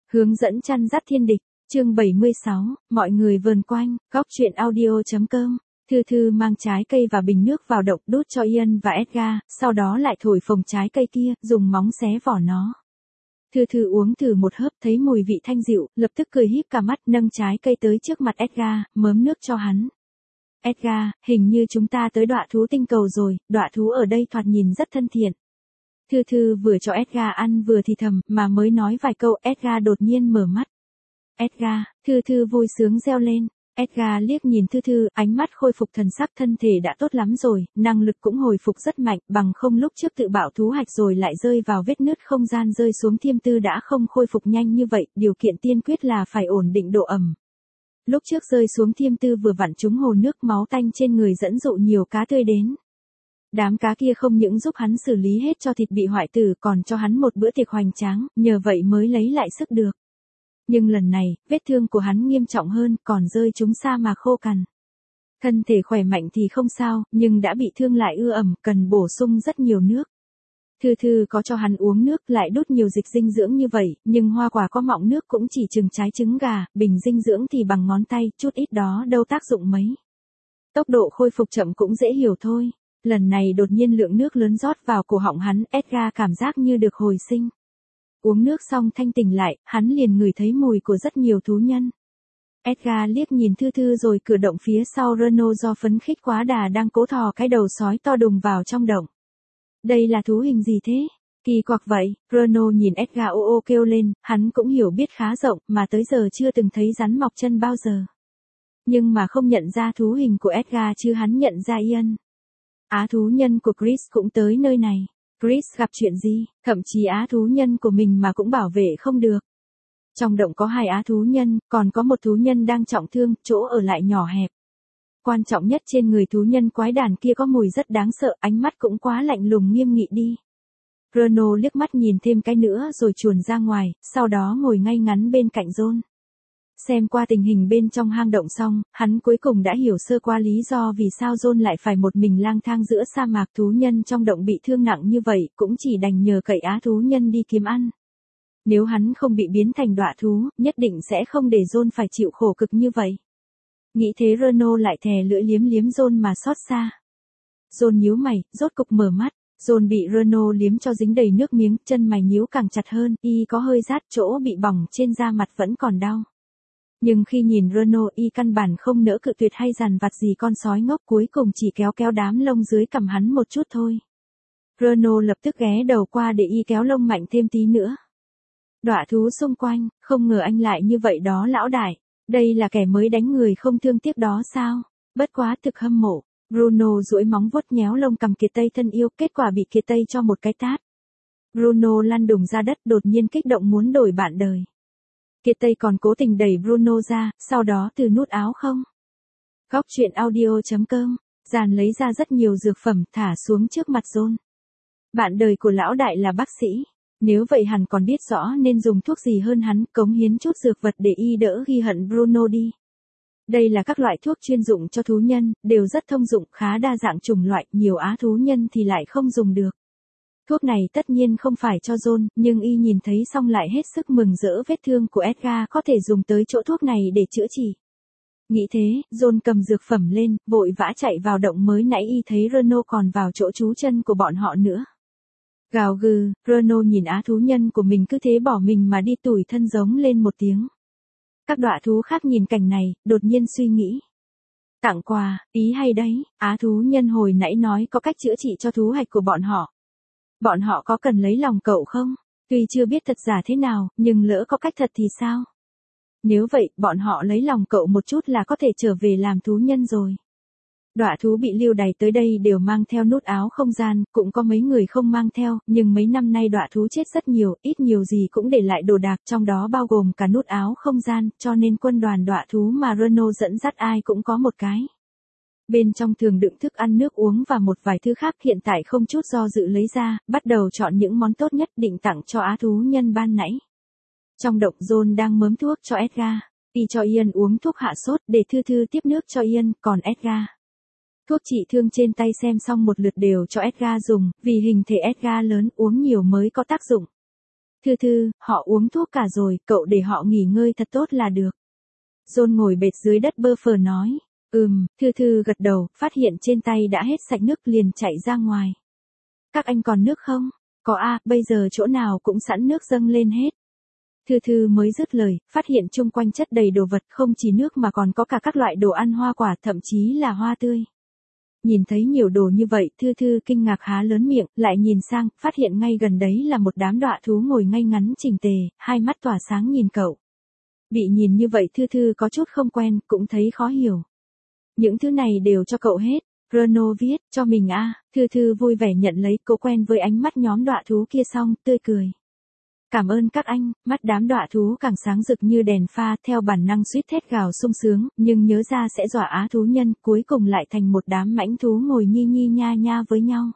Hướng dẫn chăn dắt thiên địch, chương 76, mọi người vờn quanh, góc truyện audio.com. Thư Thư mang trái cây và bình nước vào động đút cho Ian và Edgar, sau đó lại thổi phồng trái cây kia, dùng móng xé vỏ nó. Thư Thư uống thử một hớp thấy mùi vị thanh dịu, lập tức cười híp cả mắt nâng trái cây tới trước mặt Edgar, mớm nước cho hắn. Edgar, hình như chúng ta tới đọa thú tinh cầu rồi, đọa thú ở đây thoạt nhìn rất thân thiện. Thư Thư vừa cho Edgar ăn vừa thì thầm, mà mới nói vài câu, Edgar đột nhiên mở mắt. Edgar, Thư Thư vui sướng reo lên. Edgar liếc nhìn Thư Thư, ánh mắt khôi phục thần sắc, thân thể đã tốt lắm rồi, năng lực cũng hồi phục rất mạnh, bằng không lúc trước tự bạo thú hạch rồi lại rơi vào vết nứt không gian rơi xuống thiêm tư đã không khôi phục nhanh như vậy, điều kiện tiên quyết là phải ổn định độ ẩm. Lúc trước rơi xuống thiêm tư vừa vặn trúng hồ nước, máu tanh trên người dẫn dụ nhiều cá tươi đến. Đám cá kia không những giúp hắn xử lý hết cho thịt bị hoại tử còn cho hắn một bữa tiệc hoành tráng, nhờ vậy mới lấy lại sức được. Nhưng lần này, vết thương của hắn nghiêm trọng hơn, còn rơi trúng sa mà khô cằn. Thân thể khỏe mạnh thì không sao, nhưng đã bị thương lại ưa ẩm, cần bổ sung rất nhiều nước. Thư Thư có cho hắn uống nước, lại đút nhiều dịch dinh dưỡng như vậy, nhưng hoa quả có mọng nước cũng chỉ chừng trái trứng gà, bình dinh dưỡng thì bằng ngón tay, chút ít đó đâu tác dụng mấy. Tốc độ khôi phục chậm cũng dễ hiểu thôi. Lần này đột nhiên lượng nước lớn rót vào cổ họng hắn, Edgar cảm giác như được hồi sinh. Uống nước xong thanh tỉnh lại, hắn liền ngửi thấy mùi của rất nhiều thú nhân. Edgar liếc nhìn Thư Thư rồi cử động phía sau Renault do phấn khích quá đà đang cố thò cái đầu sói to đùng vào trong động. Đây là thú hình gì thế? Kỳ quặc vậy, Renault nhìn Edgar ô ô kêu lên, hắn cũng hiểu biết khá rộng mà tới giờ chưa từng thấy rắn mọc chân bao giờ. Nhưng mà không nhận ra thú hình của Edgar chứ hắn nhận ra Ian. Á thú nhân của Chris cũng tới nơi này. Chris gặp chuyện gì, thậm chí á thú nhân của mình mà cũng bảo vệ không được. Trong động có 2 á thú nhân, còn có một thú nhân đang trọng thương, chỗ ở lại nhỏ hẹp. Quan trọng nhất trên người thú nhân quái đản kia có mùi rất đáng sợ, ánh mắt cũng quá lạnh lùng nghiêm nghị đi. Renault liếc mắt nhìn thêm cái nữa rồi chuồn ra ngoài, sau đó ngồi ngay ngắn bên cạnh John. Xem qua tình hình bên trong hang động xong, hắn cuối cùng đã hiểu sơ qua lý do vì sao John lại phải một mình lang thang giữa sa mạc. Thú nhân trong động bị thương nặng như vậy, cũng chỉ đành nhờ cậy á thú nhân đi kiếm ăn. Nếu hắn không bị biến thành đọa thú, nhất định sẽ không để John phải chịu khổ cực như vậy. Nghĩ thế Renault lại thè lưỡi liếm liếm John mà xót xa. John nhíu mày, rốt cục mở mắt. John bị Renault liếm cho dính đầy nước miếng, chân mày nhíu càng chặt hơn, y có hơi rát, chỗ bị bỏng trên da mặt vẫn còn đau. Nhưng khi nhìn Renault, y căn bản không nỡ cự tuyệt hay dằn vặt gì con sói ngốc, cuối cùng chỉ kéo kéo đám lông dưới cằm hắn một chút thôi. Renault lập tức ghé đầu qua để y kéo lông mạnh thêm tí nữa. Đọa thú xung quanh, không ngờ anh lại như vậy đó lão đại. Đây là kẻ mới đánh người không thương tiếc đó sao? Bất quá thực hâm mộ. Bruno duỗi móng vuốt nhéo lông cằm Kiệt Tây thân yêu, kết quả bị Kiệt Tây cho một cái tát. Bruno lăn đùng ra đất, đột nhiên kích động muốn đổi bạn đời. Kiệt Tây còn cố tình đẩy Bruno ra, sau đó từ nút áo không. Góc truyện audio.com, Giàn lấy ra rất nhiều dược phẩm, thả xuống trước mặt John. Bạn đời của lão đại là bác sĩ. Nếu vậy hẳn còn biết rõ nên dùng thuốc gì hơn hắn, cống hiến chút dược vật để y đỡ ghi hận Bruno đi. Đây là các loại thuốc chuyên dụng cho thú nhân, đều rất thông dụng, khá đa dạng chủng loại, nhiều á thú nhân thì lại không dùng được. Thuốc này tất nhiên không phải cho John, nhưng y nhìn thấy xong lại hết sức mừng rỡ, vết thương của Edgar có thể dùng tới chỗ thuốc này để chữa trị. Nghĩ thế, John cầm dược phẩm lên, vội vã chạy vào động, mới nãy y thấy Renault còn vào chỗ trú chân của bọn họ nữa. Gào gừ, Renault nhìn á thú nhân của mình cứ thế bỏ mình mà đi, tủi thân giống lên một tiếng. Các đọa thú khác nhìn cảnh này, đột nhiên suy nghĩ. Tặng quà, ý hay đấy, á thú nhân hồi nãy nói có cách chữa trị cho thú hạch của bọn họ. Bọn họ có cần lấy lòng cậu không? Tuy chưa biết thật giả thế nào, nhưng lỡ có cách thật thì sao? Nếu vậy, bọn họ lấy lòng cậu một chút là có thể trở về làm thú nhân rồi. Đọa thú bị lưu đày tới đây đều mang theo nút áo không gian, cũng có mấy người không mang theo, nhưng mấy năm nay đọa thú chết rất nhiều, ít nhiều gì cũng để lại đồ đạc, trong đó bao gồm cả nút áo không gian, cho nên quân đoàn đọa thú mà Renault dẫn dắt ai cũng có một cái. Bên trong thường đựng thức ăn nước uống và một vài thứ khác, hiện tại không chút do dự lấy ra, bắt đầu chọn những món tốt nhất định tặng cho á thú nhân ban nãy. Trong động John đang mớm thuốc cho Edgar, y cho Ian uống thuốc hạ sốt, để Thư Thư tiếp nước cho Ian, còn Edgar. Thuốc trị thương trên tay xem xong một lượt đều cho Edgar dùng, vì hình thể Edgar lớn, uống nhiều mới có tác dụng. Thư Thư, họ uống thuốc cả rồi, cậu để họ nghỉ ngơi thật tốt là được. John ngồi bệt dưới đất bơ phờ nói. Thư Thư gật đầu, phát hiện trên tay đã hết sạch nước liền chạy ra ngoài. Các anh còn nước không? Có bây giờ chỗ nào cũng sẵn nước dâng lên hết. Thư Thư mới dứt lời, phát hiện chung quanh chất đầy đồ vật, không chỉ nước mà còn có cả các loại đồ ăn hoa quả, thậm chí là hoa tươi. Nhìn thấy nhiều đồ như vậy, Thư Thư kinh ngạc há lớn miệng, lại nhìn sang, phát hiện ngay gần đấy là một đám đọa thú ngồi ngay ngắn chỉnh tề, hai mắt tỏa sáng nhìn cậu. Bị nhìn như vậy Thư Thư có chút không quen, cũng thấy khó hiểu. Những thứ này đều cho cậu hết. Renault viết, cho mình Thư Thư vui vẻ nhận lấy, cô quen với ánh mắt nhóm đọa thú kia xong, tươi cười. Cảm ơn các anh, mắt đám đọa thú càng sáng rực như đèn pha, theo bản năng suýt thét gào sung sướng, nhưng nhớ ra sẽ dọa á thú nhân, cuối cùng lại thành một đám mãnh thú ngồi nhi nhi nha nha với nhau.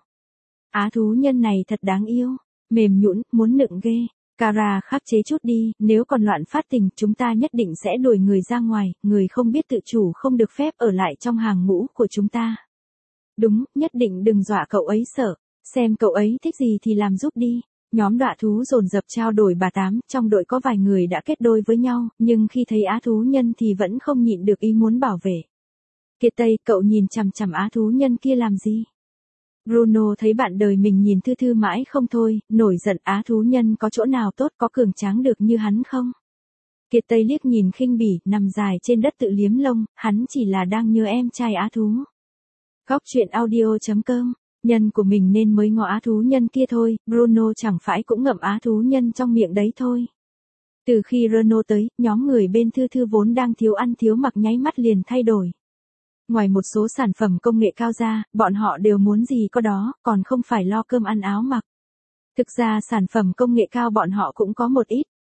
Á thú nhân này thật đáng yêu, mềm nhũn, muốn nựng ghê. Kara khắc chế chút đi, nếu còn loạn phát tình, chúng ta nhất định sẽ đuổi người ra ngoài, người không biết tự chủ không được phép ở lại trong hàng ngũ của chúng ta. Đúng, nhất định đừng dọa cậu ấy sợ, xem cậu ấy thích gì thì làm giúp đi. Nhóm đọa thú dồn dập trao đổi bà tám, trong đội có vài người đã kết đôi với nhau, nhưng khi thấy á thú nhân thì vẫn không nhịn được ý muốn bảo vệ. Kiệt Tây, cậu nhìn chằm chằm á thú nhân kia làm gì? Bruno thấy bạn đời mình nhìn Thư Thư mãi không thôi, nổi giận, á thú nhân có chỗ nào tốt, có cường tráng được như hắn không? Kiệt Tây liếc nhìn khinh bỉ, nằm dài trên đất tự liếm lông, hắn chỉ là đang nhớ em trai á thú. Góc truyện audio.com, nhân của mình nên mới ngó á thú nhân kia thôi, Bruno chẳng phải cũng ngậm á thú nhân trong miệng đấy thôi. Từ khi Renault tới, nhóm người bên Thư Thư vốn đang thiếu ăn thiếu mặc nháy mắt liền thay đổi. Ngoài một số sản phẩm công nghệ cao ra, bọn họ đều muốn gì có đó, còn không phải lo cơm ăn áo mặc. Thực ra sản phẩm công nghệ cao bọn họ cũng có một ít.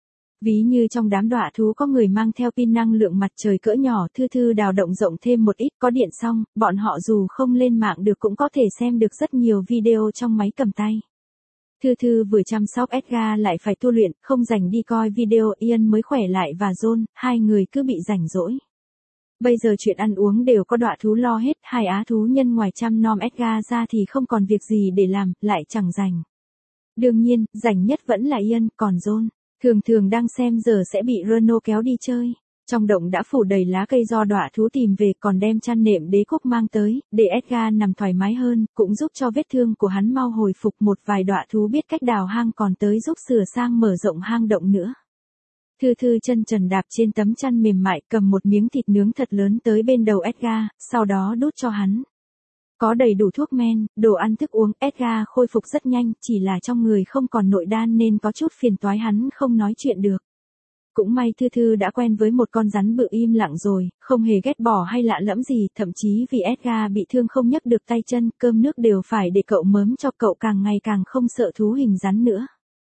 Ví như trong đám đọa thú có người mang theo pin năng lượng mặt trời cỡ nhỏ, Thư Thư đào động rộng thêm một ít, có điện xong, bọn họ dù không lên mạng được cũng có thể xem được rất nhiều video trong máy cầm tay. Thư Thư vừa chăm sóc Edgar lại phải tu luyện, không rảnh đi coi video, Ian mới khỏe lại và John, hai người cứ bị rảnh rỗi. Bây giờ chuyện ăn uống đều có đọa thú lo hết, hai á thú nhân ngoài chăm nom Edgar ra thì không còn việc gì để làm, lại chẳng rảnh. Đương nhiên, rảnh nhất vẫn là Ian, còn John, thường đang xem giờ sẽ bị Renault kéo đi chơi. Trong động đã phủ đầy lá cây do đọa thú tìm về, còn đem chăn nệm đế quốc mang tới, để Edgar nằm thoải mái hơn, cũng giúp cho vết thương của hắn mau hồi phục. Một vài đọa thú biết cách đào hang còn tới giúp sửa sang mở rộng hang động nữa. Thư Thư chân trần đạp trên tấm chăn mềm mại, cầm một miếng thịt nướng thật lớn tới bên đầu Edgar, sau đó đút cho hắn. Có đầy đủ thuốc men, đồ ăn thức uống, Edgar khôi phục rất nhanh, chỉ là trong người không còn nội đan nên có chút phiền toái, hắn không nói chuyện được. Cũng may Thư Thư đã quen với một con rắn bự im lặng rồi, không hề ghét bỏ hay lạ lẫm gì, thậm chí vì Edgar bị thương không nhấc được tay chân, cơm nước đều phải để cậu mớm cho, cậu càng ngày càng không sợ thú hình rắn nữa.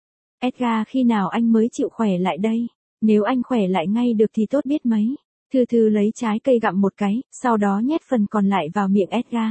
Edgar, khi nào anh mới chịu khỏe lại đây? Nếu anh khỏe lại ngay được thì tốt biết mấy. Thư Thư lấy trái cây gặm một cái, sau đó nhét phần còn lại vào miệng Edgar.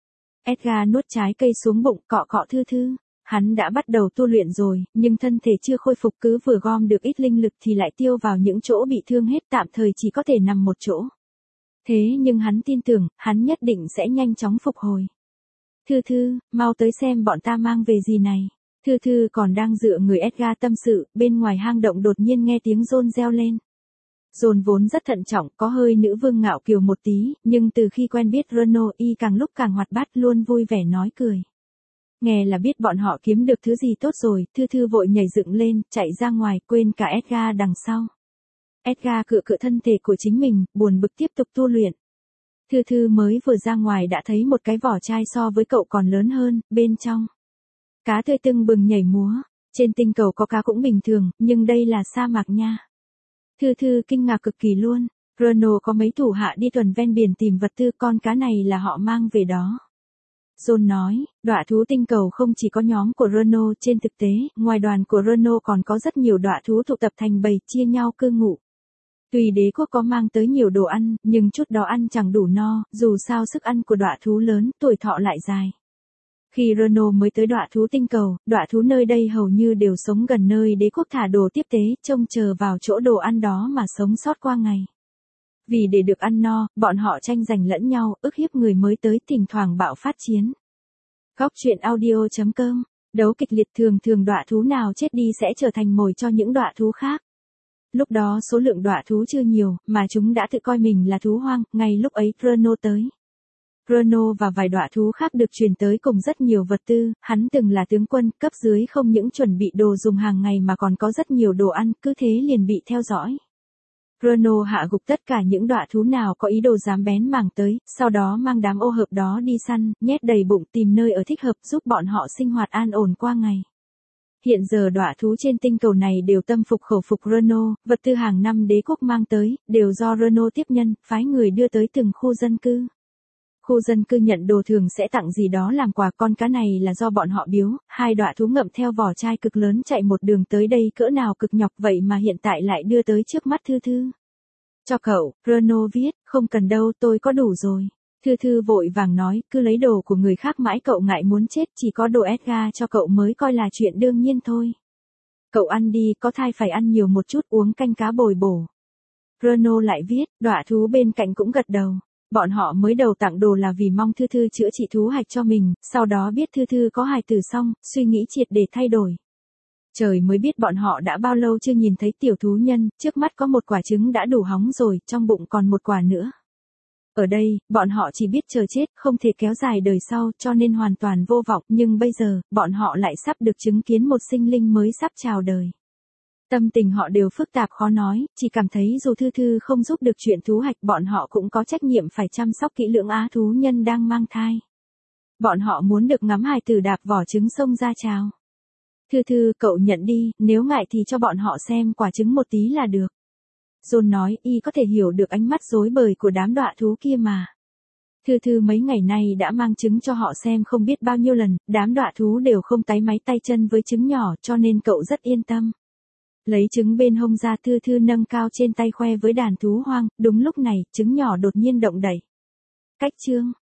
Edgar nuốt trái cây xuống bụng, cọ cọ Thư Thư. Hắn đã bắt đầu tu luyện rồi, nhưng thân thể chưa khôi phục, cứ vừa gom được ít linh lực thì lại tiêu vào những chỗ bị thương hết, tạm thời chỉ có thể nằm một chỗ. Thế nhưng hắn tin tưởng, hắn nhất định sẽ nhanh chóng phục hồi. Thư Thư, mau tới xem bọn ta mang về gì này. Thư Thư còn đang dựa người Edgar tâm sự, bên ngoài hang động đột nhiên nghe tiếng John reo lên. John vốn rất thận trọng, có hơi nữ vương ngạo kiều một tí, nhưng từ khi quen biết Renault y càng lúc càng hoạt bát, luôn vui vẻ nói cười. Nghe là biết bọn họ kiếm được thứ gì tốt rồi, Thư Thư vội nhảy dựng lên, chạy ra ngoài, quên cả Edgar đằng sau. Edgar cựa thân thể của chính mình, buồn bực tiếp tục tu luyện. Thư Thư mới vừa ra ngoài đã thấy một cái vỏ chai so với cậu còn lớn hơn, bên trong cá tươi tưng bừng nhảy múa. Trên tinh cầu có cá cũng bình thường, nhưng đây là sa mạc nha. Thư Thư kinh ngạc cực kỳ luôn. Renault có mấy thủ hạ đi tuần ven biển tìm vật tư, con cá này là họ mang về đó. John nói, đọa thú tinh cầu không chỉ có nhóm của Renault, trên thực tế, ngoài đoàn của Renault còn có rất nhiều đọa thú tụ tập thành bầy, chia nhau cư ngụ. Tuy đế quốc có mang tới nhiều đồ ăn, nhưng chút đó ăn chẳng đủ no, dù sao sức ăn của đọa thú lớn, tuổi thọ lại dài. Khi Renault mới tới đọa thú tinh cầu, đọa thú nơi đây hầu như đều sống gần nơi đế quốc thả đồ tiếp tế, trông chờ vào chỗ đồ ăn đó mà sống sót qua ngày. Vì để được ăn no, bọn họ tranh giành lẫn nhau, ức hiếp người mới tới, thỉnh thoảng bạo phát chiến. Góc truyện audio.com Đấu kịch liệt, thường thường đọa thú nào chết đi sẽ trở thành mồi cho những đọa thú khác. Lúc đó số lượng đọa thú chưa nhiều, mà chúng đã tự coi mình là thú hoang, ngay lúc ấy Bruno tới. Bruno và vài đọa thú khác được truyền tới cùng rất nhiều vật tư, hắn từng là tướng quân, cấp dưới không những chuẩn bị đồ dùng hàng ngày mà còn có rất nhiều đồ ăn, cứ thế liền bị theo dõi. Bruno hạ gục tất cả những đọa thú nào có ý đồ dám bén mảng tới, sau đó mang đám ô hợp đó đi săn, nhét đầy bụng tìm nơi ở thích hợp giúp bọn họ sinh hoạt an ổn qua ngày. Hiện giờ đọa thú trên tinh cầu này đều tâm phục khẩu phục Bruno, vật tư hàng năm đế quốc mang tới, đều do Bruno tiếp nhân, phái người đưa tới từng khu dân cư. Khu dân cư nhận đồ thường sẽ tặng gì đó làm quà, con cá này là do bọn họ biếu, hai đọa thú ngậm theo vỏ chai cực lớn chạy một đường tới đây cỡ nào cực nhọc vậy mà hiện tại lại đưa tới trước mắt Thư Thư. Cho cậu, Bruno viết, không cần đâu, tôi có đủ rồi. Thư Thư vội vàng nói, cứ lấy đồ của người khác mãi cậu ngại muốn chết, chỉ có đồ Edgar cho cậu mới coi là chuyện đương nhiên thôi. Cậu ăn đi, có thai phải ăn nhiều một chút, uống canh cá bồi bổ. Bruno lại viết, đọa thú bên cạnh cũng gật đầu. Bọn họ mới đầu tặng đồ là vì mong Thư Thư chữa trị thú hạch cho mình, sau đó biết Thư Thư có hài tử xong, suy nghĩ triệt để thay đổi. Trời mới biết bọn họ đã bao lâu chưa nhìn thấy tiểu thú nhân, trước mắt có một quả trứng đã đủ hóng rồi, trong bụng còn một quả nữa. Ở đây, bọn họ chỉ biết chờ chết, không thể kéo dài đời sau, cho nên hoàn toàn vô vọng, nhưng bây giờ, bọn họ lại sắp được chứng kiến một sinh linh mới sắp chào đời. Tâm tình họ đều phức tạp khó nói, chỉ cảm thấy dù Thư Thư không giúp được chuyện thú hạch, bọn họ cũng có trách nhiệm phải chăm sóc kỹ lưỡng á thú nhân đang mang thai. Bọn họ muốn được ngắm hài tử đạp vỏ trứng xông ra chào. Thư Thư, cậu nhận đi, nếu ngại thì cho bọn họ xem quả trứng một tí là được. John nói, y có thể hiểu được ánh mắt rối bời của đám đọa thú kia mà. Thư Thư mấy ngày nay đã mang trứng cho họ xem không biết bao nhiêu lần, đám đọa thú đều không táy máy tay chân với trứng nhỏ cho nên cậu rất yên tâm. Lấy trứng bên hông ra, Thư Thư nâng cao trên tay khoe với đàn thú hoang, đúng lúc này, trứng nhỏ đột nhiên động đẩy. Cách chương